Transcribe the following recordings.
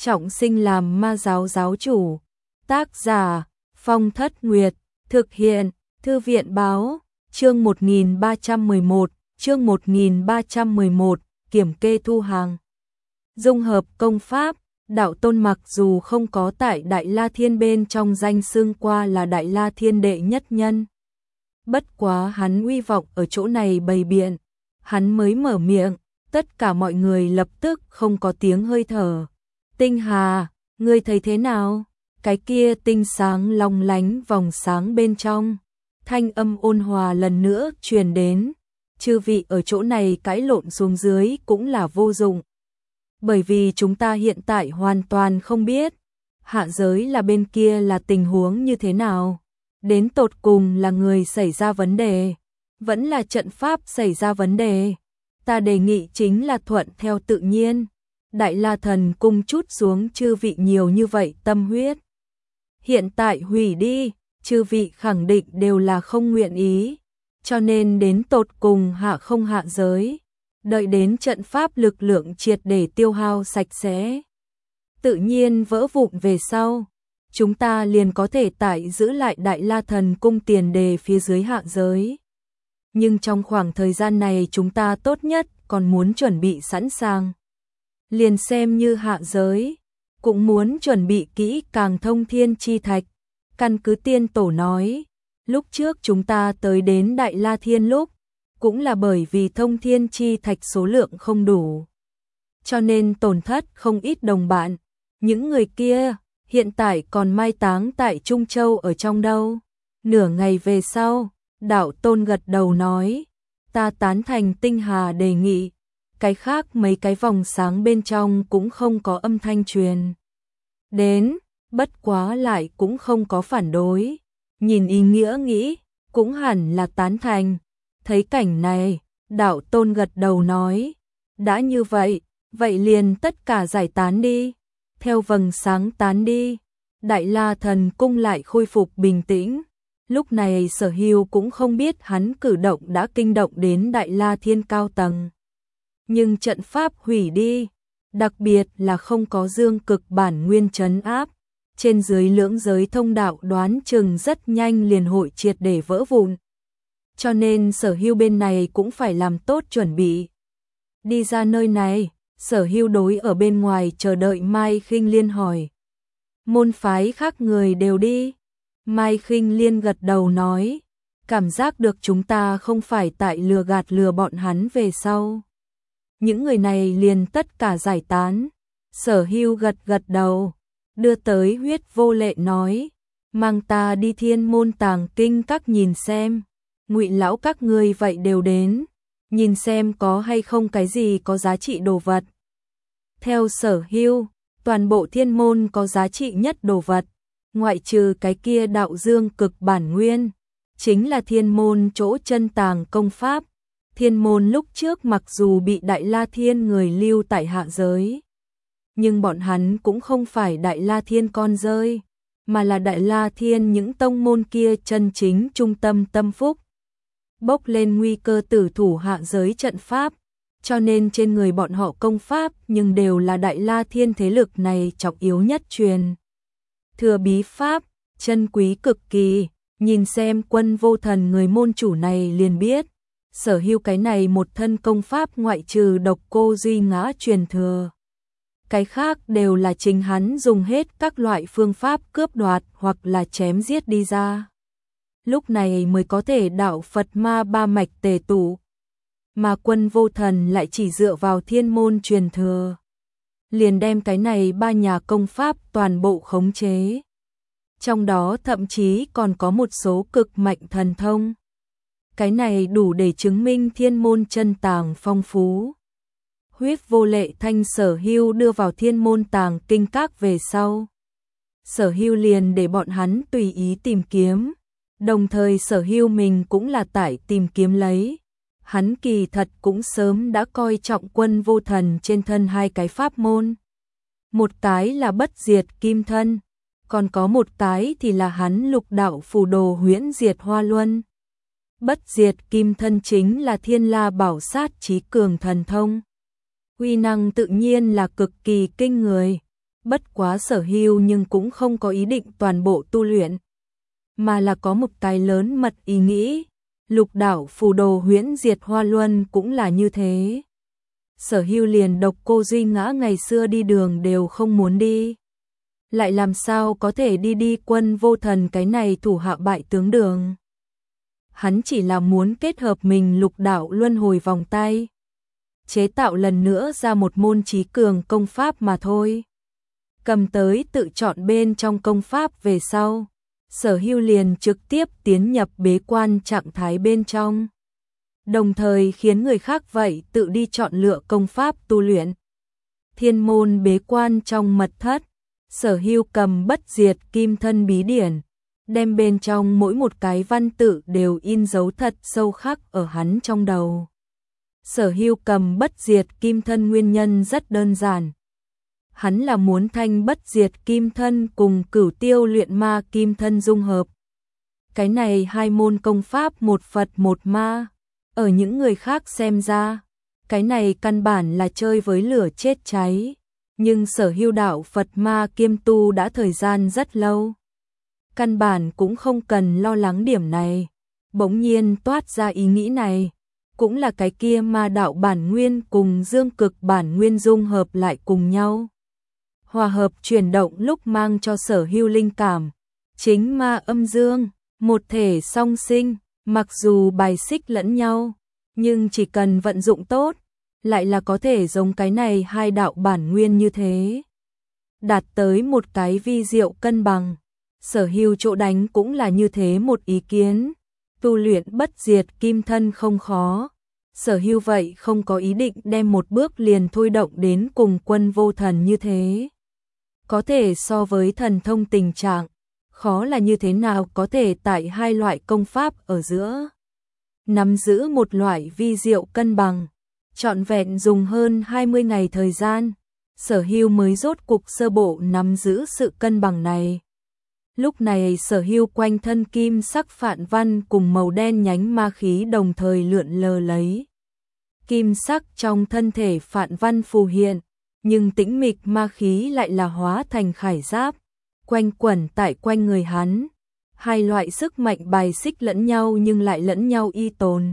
trọng sinh làm ma giáo giáo chủ. Tác giả Phong Thất Nguyệt. Thực hiện Thư viện báo. Chương 1311. Chương 1311. Kiểm kê thu hàng. Dung hợp công pháp. Đạo Tôn mặc dù không có tại Đại La Thiên bên trong danh xưng qua là Đại La Thiên đệ nhất nhân. Bất quá hắn uy vọng ở chỗ này bày biện. Hắn mới mở miệng, tất cả mọi người lập tức không có tiếng hơi thở. Tinh Hà, ngươi thấy thế nào? Cái kia tinh sáng long lánh vòng sáng bên trong. Thanh âm ôn hòa lần nữa truyền đến. Chư vị ở chỗ này cãi lộn xuống dưới cũng là vô dụng. Bởi vì chúng ta hiện tại hoàn toàn không biết hạ giới là bên kia là tình huống như thế nào. Đến tột cùng là người xảy ra vấn đề, vẫn là trận pháp xảy ra vấn đề. Ta đề nghị chính là thuận theo tự nhiên. Đại La Thần cung chút xuống chư vị nhiều như vậy tâm huyết. Hiện tại hủy đi, chư vị khẳng định đều là không nguyện ý. Cho nên đến tột cùng hạ không hạ giới. Đợi đến trận pháp lực lượng triệt để tiêu hao sạch sẽ, tự nhiên vỡ vụn về sau, chúng ta liền có thể tại giữ lại Đại La Thần cung tiền đề phía dưới hạ giới. Nhưng trong khoảng thời gian này chúng ta tốt nhất còn muốn chuẩn bị sẵn sàng. Liền xem như hạ giới, cũng muốn chuẩn bị kỹ càng thông thiên chi thạch. Căn cứ tiên tổ nói, lúc trước chúng ta tới đến Đại La Thiên lúc, cũng là bởi vì thông thiên chi thạch số lượng không đủ. Cho nên tổn thất không ít đồng bạn. Những người kia, hiện tại còn mai táng tại Trung Châu ở trong đâu. Nửa ngày về sau, Đạo Tôn gật đầu nói, ta tán thành Tinh Hà đề nghị. Cái khác mấy cái vòng sáng bên trong cũng không có âm thanh truyền đến, bất quá lại cũng không có phản đối. Nhìn ý nghĩa nghĩ, cũng hẳn là tán thành. Thấy cảnh này, Đạo Tôn gật đầu nói, đã như vậy, vậy liền tất cả giải tán đi, theo vầng sáng tán đi. Đại La Thần cung lại khôi phục bình tĩnh. Lúc này Sở Hưu cũng không biết hắn cử động đã kinh động đến Đại La Thiên cao tầng. Nhưng trận pháp hủy đi, đặc biệt là không có dương cực bản nguyên trấn áp, trên dưới lưỡng giới thông đạo đoán chừng rất nhanh liền hội triệt để vỡ vụn. Cho nên Sở Hưu bên này cũng phải làm tốt chuẩn bị. Đi ra nơi này, Sở Hưu đối ở bên ngoài chờ đợi Mai Khinh Liên hỏi. Môn phái khác người đều đi. Mai Khinh Liên gật đầu nói, cảm giác được chúng ta không phải tại lừa bọn hắn về sau. Những người này liền tất cả giải tán. Sở Hưu gật đầu, đưa tới Huyết Vô Lệ nói, mang ta đi Thiên Môn Tàng Kinh các nhìn xem. Ngụy lão các ngươi vậy đều đến, nhìn xem có hay không cái gì có giá trị đồ vật. Theo Sở Hưu, toàn bộ thiên môn có giá trị nhất đồ vật, ngoại trừ cái kia đạo dương cực bản nguyên, chính là thiên môn chỗ chân tàng công pháp. Thiên môn lúc trước mặc dù bị Đại La Thiên người lưu tại hạ giới, nhưng bọn hắn cũng không phải Đại La Thiên con rơi, mà là Đại La Thiên những tông môn kia chân chính trung tâm tâm phúc. Bốc lên nguy cơ tử thủ hạ giới trận pháp, cho nên trên người bọn họ công pháp nhưng đều là Đại La Thiên thế lực này trọng yếu nhất truyền thừa bí pháp, chân quý cực kỳ. Nhìn xem Quân Vô Thần người môn chủ này liền biết, Sở Hưu cái này một thân công pháp ngoại trừ độc cô duy ngã truyền thừa, cái khác đều là chính hắn dùng hết các loại phương pháp cướp đoạt hoặc là chém giết đi ra. Lúc này mới có thể đạo Phật ma ba mạch tề tụ. Mà Quân Vô Thần lại chỉ dựa vào thiên môn truyền thừa, liền đem cái này ba nhà công pháp toàn bộ khống chế. Trong đó thậm chí còn có một số cực mạnh thần thông. Cái này đủ để chứng minh thiên môn chân tàng phong phú. Huyết Vô Lệ thanh Sở Hưu đưa vào Thiên Môn Tàng Kinh các về sau, Sở Hưu liền để bọn hắn tùy ý tìm kiếm. Đồng thời Sở Hưu mình cũng là tại tìm kiếm lấy. Hắn kỳ thật cũng sớm đã coi trọng Quân Vô Thần trên thân hai cái pháp môn. Một cái là bất diệt kim thân, còn có một cái thì là hắn lục đạo phù đồ huyễn diệt hoa luân. Bất diệt kim thân chính là thiên la bảo sát trí cường thần thông. Uy năng tự nhiên là cực kỳ kinh người. bất quá Sở Hưu nhưng cũng không có ý định toàn bộ tu luyện, mà là có một cái lớn mật ý nghĩ. Lục đạo phù đồ huyễn diệt hoa luân cũng là như thế. Sở Hưu liền độc cô Duy Ngã ngày xưa đi đường đều không muốn đi, lại làm sao có thể đi Quân Vô Thần cái này thủ hạ bại tướng đường. Hắn chỉ là muốn kết hợp mình lục đạo luân hồi vòng tay, chế tạo lần nữa ra một môn trí cường công pháp mà thôi. Cầm tới tự chọn bên trong công pháp về sau, Sở Hưu liền trực tiếp tiến nhập bế quan trạng thái bên trong, đồng thời khiến người khác vậy tự đi chọn lựa công pháp tu luyện. Thiên môn bế quan trong mật thất, Sở Hưu cầm Bất Diệt Kim Thân bí điển, đem bên trong mỗi một cái văn tự đều in dấu thật sâu khắc ở hắn trong đầu. Sở Hưu cầm Bất Diệt Kim Thân nguyên nhân rất đơn giản. Hắn là muốn thanh Bất Diệt Kim Thân cùng Cửu Tiêu Luyện Ma Kim Thân dung hợp. Cái này hai môn công pháp một Phật một ma, ở những người khác xem ra, cái này căn bản là chơi với lửa chết cháy, nhưng Sở Hưu đạo Phật ma kiêm tu đã thời gian rất lâu, căn bản cũng không cần lo lắng điểm này. Bỗng nhiên toát ra ý nghĩ này, cũng là cái kia ma đạo bản nguyên cùng dương cực bản nguyên dung hợp lại cùng nhau. Hòa hợp chuyển động lúc mang cho Sở Hưu linh cảm, chính ma âm dương, một thể song sinh, mặc dù bài xích lẫn nhau, nhưng chỉ cần vận dụng tốt, lại là có thể giống cái này hai đạo bản nguyên như thế, đạt tới một cái vi diệu cân bằng. Sở Hưu chỗ đánh cũng là như thế một ý kiến, tu luyện Bất Diệt Kim Thân không khó. Sở Hưu vậy không có ý định đem một bước liền thôi động đến cùng Quân Vô Thần như thế. Có thể so với thần thông tình trạng, khó là như thế nào có thể tại hai loại công pháp ở giữa nắm giữ một loại vi diệu cân bằng. Trọn vẹn dùng hơn 20 ngày thời gian, Sở Hưu mới rốt cục sơ bộ nắm giữ sự cân bằng này. Lúc này Sở Hưu quanh thân kim sắc phạn văn cùng màu đen nhánh ma khí đồng thời lượn lờ lấy. Kim sắc trong thân thể phạn văn phù hiện, nhưng tĩnh mịch ma khí lại là hóa thành khải giáp, quanh quẩn tại quanh người hắn. Hai loại sức mạnh bài xích lẫn nhau nhưng lại lẫn nhau y tồn,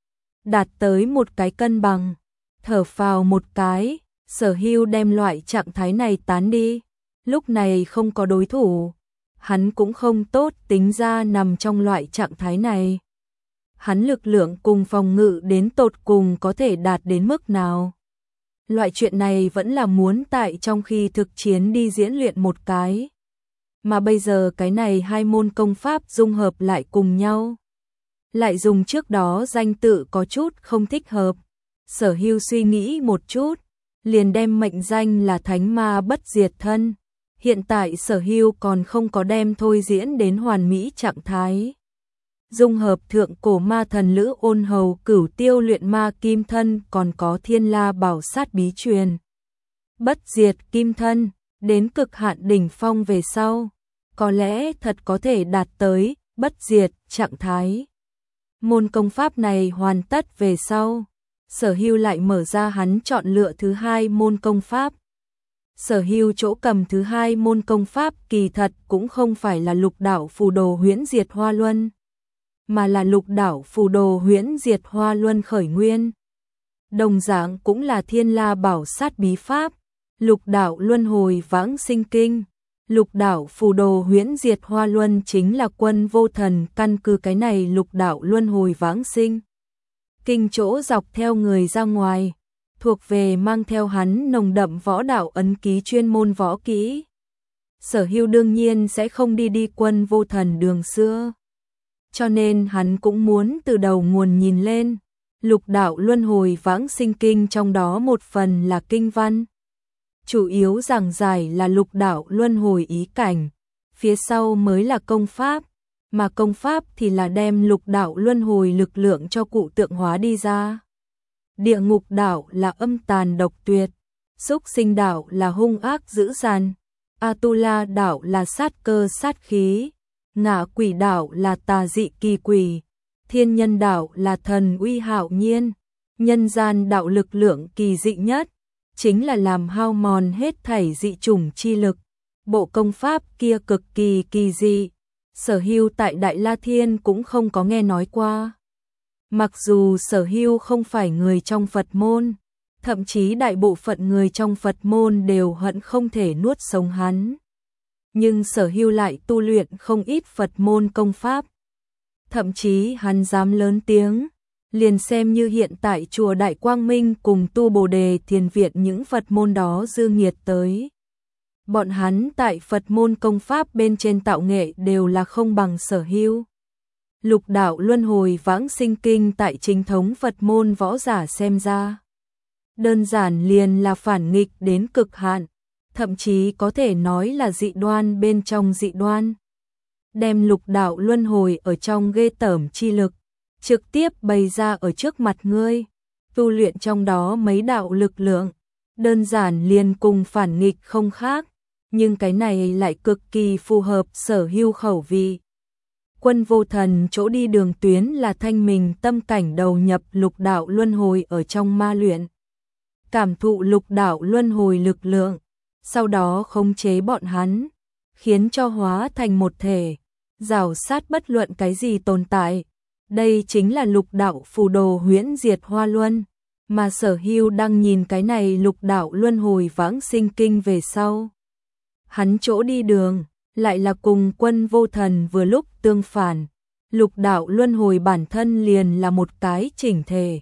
đạt tới một cái cân bằng. Thở phào một cái, Sở Hưu đem loại trạng thái này tán đi. Lúc này không có đối thủ, hắn cũng không tốt tính ra nằm trong loại trạng thái này. Hắn lực lượng cùng phòng ngự đến tột cùng có thể đạt đến mức nào. Loại chuyện này vẫn là muốn tại trong khi thực chiến đi diễn luyện một cái. Mà bây giờ cái này hai môn công pháp dung hợp lại cùng nhau, lại dùng trước đó danh tự có chút không thích hợp. Sở Hưu suy nghĩ một chút, liền đem mệnh danh là Thánh Ma Bất Diệt Thân. Hiện tại Sở Hưu còn không có đem thôi diễn đến hoàn mỹ trạng thái. Dung hợp thượng cổ ma thần Lữ Ôn Hầu Cửu Tiêu Luyện Ma Kim Thân, còn có Thiên La Bảo Sát bí truyền Bất Diệt Kim Thân, đến cực hạn đỉnh phong về sau, có lẽ thật có thể đạt tới bất diệt trạng thái. Môn công pháp này hoàn tất về sau, Sở Hưu lại mở ra hắn chọn lựa thứ hai môn công pháp. Sở Hưu chỗ cầm thứ hai môn công pháp kỳ thật cũng không phải là lục đạo phù đồ huyễn diệt hoa luân, mà là lục đạo phù đồ huyễn diệt hoa luân khởi nguyên. Đồng dạng cũng là Thiên La Bảo Sát bí pháp, lục đạo luân hồi vãng sinh kinh. Lục đạo phù đồ huyễn diệt hoa luân chính là Quân Vô Thần căn cứ cái này lục đạo luân hồi vãng sinh kinh chỗ dọc theo người ra ngoài, thuộc về mang theo hắn nồng đậm võ đạo ấn ký chuyên môn võ kỹ. Sở Hưu đương nhiên sẽ không đi Quân Vô Thần đường xưa, cho nên hắn cũng muốn từ đầu nguồn nhìn lên. Lục đạo luân hồi vãng sinh kinh trong đó một phần là kinh văn, chủ yếu giảng giải là lục đạo luân hồi ý cảnh, phía sau mới là công pháp, mà công pháp thì là đem lục đạo luân hồi lực lượng cho cụ tượng hóa đi ra. Địa ngục đạo là âm tàn độc tuyệt, súc sinh đạo là hung ác dữ dằn, Atula đạo là sát cơ sát khí, ngạ quỷ đạo là tà dị kỳ quỷ, thiên nhân đạo là thần uy hạo nhiên, nhân gian đạo lực lượng kỳ dị nhất, chính là làm hao mòn hết thảy dị chủng chi lực. Bộ công pháp kia cực kỳ kỳ dị, Sở Hưu tại Đại La Thiên cũng không có nghe nói qua. Mặc dù Sở Hưu không phải người trong Phật môn, thậm chí đại bộ phận người trong Phật môn đều hận không thể nuốt sống hắn. Nhưng Sở Hưu lại tu luyện không ít Phật môn công pháp. Thậm chí hắn dám lớn tiếng, liền xem như hiện tại chùa Đại Quang Minh cùng tu Bồ Đề Thiền Viện những Phật môn đó dư nghiệt tới. Bọn hắn tại Phật môn công pháp bên trên tạo nghệ đều là không bằng Sở Hưu. Lục đạo luân hồi vãng sinh kinh tại chính thống Phật môn võ giả xem ra, đơn giản liền là phản nghịch đến cực hạn, thậm chí có thể nói là dị đoan bên trong dị đoan. Đem lục đạo luân hồi ở trong ghê tởm chi lực, trực tiếp bày ra ở trước mặt ngươi, tu luyện trong đó mấy đạo lực lượng, đơn giản liền cùng phản nghịch không khác, nhưng cái này lại cực kỳ phù hợp Sở Hưu khẩu vị. Quân Vô Thần chỗ đi đường tuyến là thanh mình tâm cảnh đầu nhập lục đạo luân hồi ở trong ma luyện, cảm thụ lục đạo luân hồi lực lượng, sau đó khống chế bọn hắn, khiến cho hóa thành một thể, rào sát bất luận cái gì tồn tại. Đây chính là lục đạo phù đồ huyễn diệt hoa luân, mà Sở Hưu đang nhìn cái này lục đạo luân hồi vãng sinh kinh về sau. Hắn chỗ đi đường lại là cùng Quân Vô Thần vừa lúc tương phản, lục đạo luân hồi bản thân liền là một cái chỉnh thể.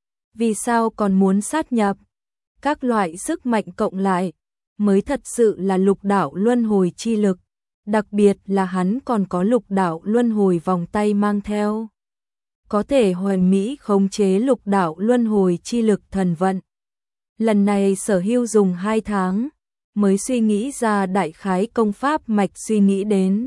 Vì sao còn muốn sát nhập? Các loại sức mạnh cộng lại mới thật sự là lục đạo luân hồi chi lực, đặc biệt là hắn còn có lục đạo luân hồi vòng tay mang theo, có thể hoàn mỹ khống chế lục đạo luân hồi chi lực thần vận. Lần này Sở Hưu dùng 2 tháng mới suy nghĩ ra đại khái công pháp mạch suy nghĩ đến.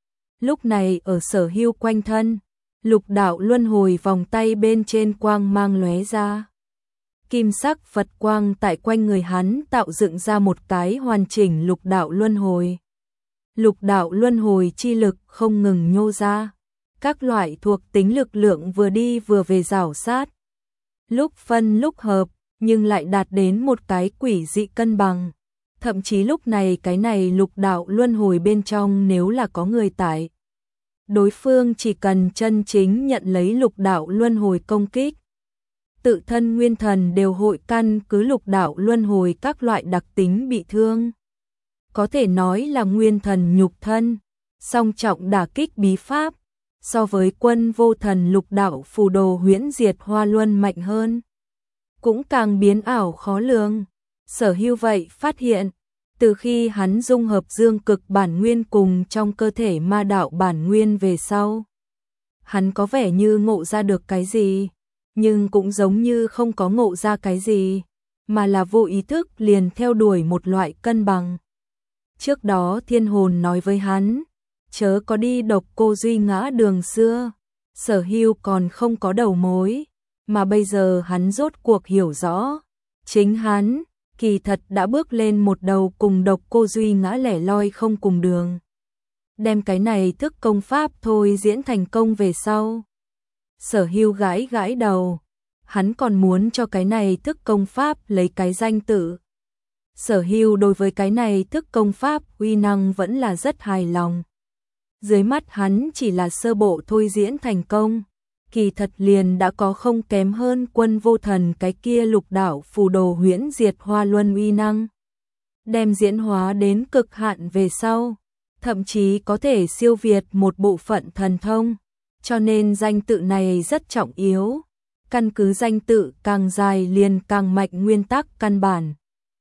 Lúc này ở Sở Hưu quanh thân, lục đạo luân hồi vòng tay bên trên quang mang lóe ra. Kim sắc Phật quang tại quanh người hắn tạo dựng ra một cái hoàn chỉnh lục đạo luân hồi. Lục đạo luân hồi chi lực không ngừng nhô ra, các loại thuộc tính lực lượng vừa đi vừa về rảo sát. Lúc phân lúc hợp, nhưng lại đạt đến một cái quỷ dị cân bằng. Thậm chí lúc này cái này lục đạo luân hồi bên trong nếu là có người tại, đối phương chỉ cần chân chính nhận lấy lục đạo luân hồi công kích, tự thân nguyên thần đều hội căn cứ lục đạo luân hồi các loại đặc tính bị thương. Có thể nói là nguyên thần nhục thân, song trọng đả kích bí pháp, so với Quân Vô Thần lục đạo phù đồ huyễn diệt hoa luân mạnh hơn. Cũng càng biến ảo khó lường. Sở Hưu vậy phát hiện, từ khi hắn dung hợp dương cực bản nguyên cùng trong cơ thể ma đạo bản nguyên về sau, hắn có vẻ như ngộ ra được cái gì, nhưng cũng giống như không có ngộ ra cái gì, mà là vô ý thức liền theo đuổi một loại cân bằng. Trước đó thiên hồn nói với hắn, chớ có đi độc cô Duy Ngã đường xưa, Sở Hưu còn không có đầu mối, mà bây giờ hắn rốt cuộc hiểu rõ, chính hắn kỳ thật đã bước lên một đầu cùng độc cô Duy Ngã lẻ loi không cùng đường. Đem cái này thức công pháp thôi diễn thành công về sau, Sở Hưu gãi gãi đầu, hắn còn muốn cho cái này thức công pháp lấy cái danh tự. Sở Hưu đối với cái này thức công pháp uy năng vẫn là rất hài lòng. Dưới mắt hắn chỉ là sơ bộ thôi diễn thành công, kỳ thật liền đã có không kém hơn Quân Vô Thần cái kia lục đạo phù đồ huyễn diệt hoa luân uy năng. Đem diễn hóa đến cực hạn về sau, thậm chí có thể siêu việt một bộ phận thần thông, cho nên danh tự này rất trọng yếu. Căn cứ danh tự càng dài liền càng mạnh nguyên tắc căn bản.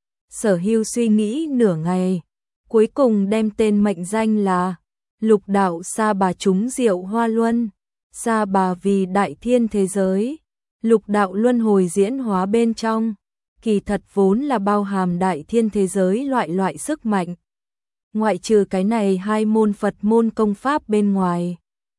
Sở Hưu suy nghĩ nửa ngày, cuối cùng đem tên mệnh danh là Lục đạo Sa Bà trúng diệu hoa luân. Sa Bà vì đại thiên thế giới, lục đạo luân hồi diễn hóa bên trong, kỳ thật vốn là bao hàm đại thiên thế giới loại sức mạnh. Ngoại trừ cái này 2 môn Phật môn công pháp bên ngoài,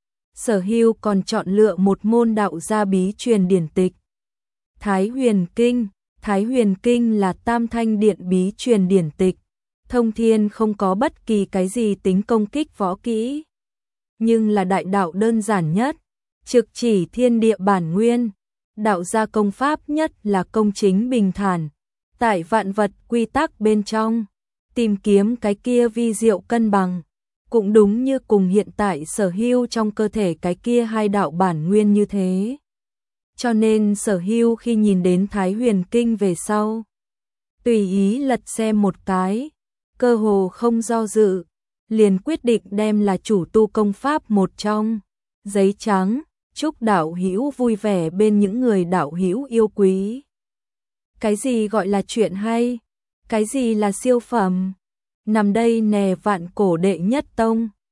Sở Hưu còn chọn lựa một môn đạo gia bí truyền điển tịch. Thái Huyền Kinh. Thái Huyền Kinh là tam thanh điện bí truyền điển tịch, thông thiên không có bất kỳ cái gì tính công kích võ kỹ, nhưng là đại đạo đơn giản nhất, trực chỉ thiên địa bản nguyên. Đạo gia công pháp nhất là công chính bình thản, tại vạn vật quy tắc bên trong, tìm kiếm cái kia vi diệu cân bằng, cũng đúng như cùng hiện tại sở hữu trong cơ thể cái kia hai đạo bản nguyên như thế. Cho nên Sở Hưu khi nhìn đến Thái Huyền Kinh về sau, tùy ý lật xem một cái, cơ hồ không do dự, liền quyết định đem là chủ tu công pháp một trong. Giấy trắng, chúc đạo hữu vui vẻ bên những người đạo hữu yêu quý. Cái gì gọi là chuyện hay? Cái gì là siêu phẩm? Nằm đây nè vạn cổ đệ nhất tông.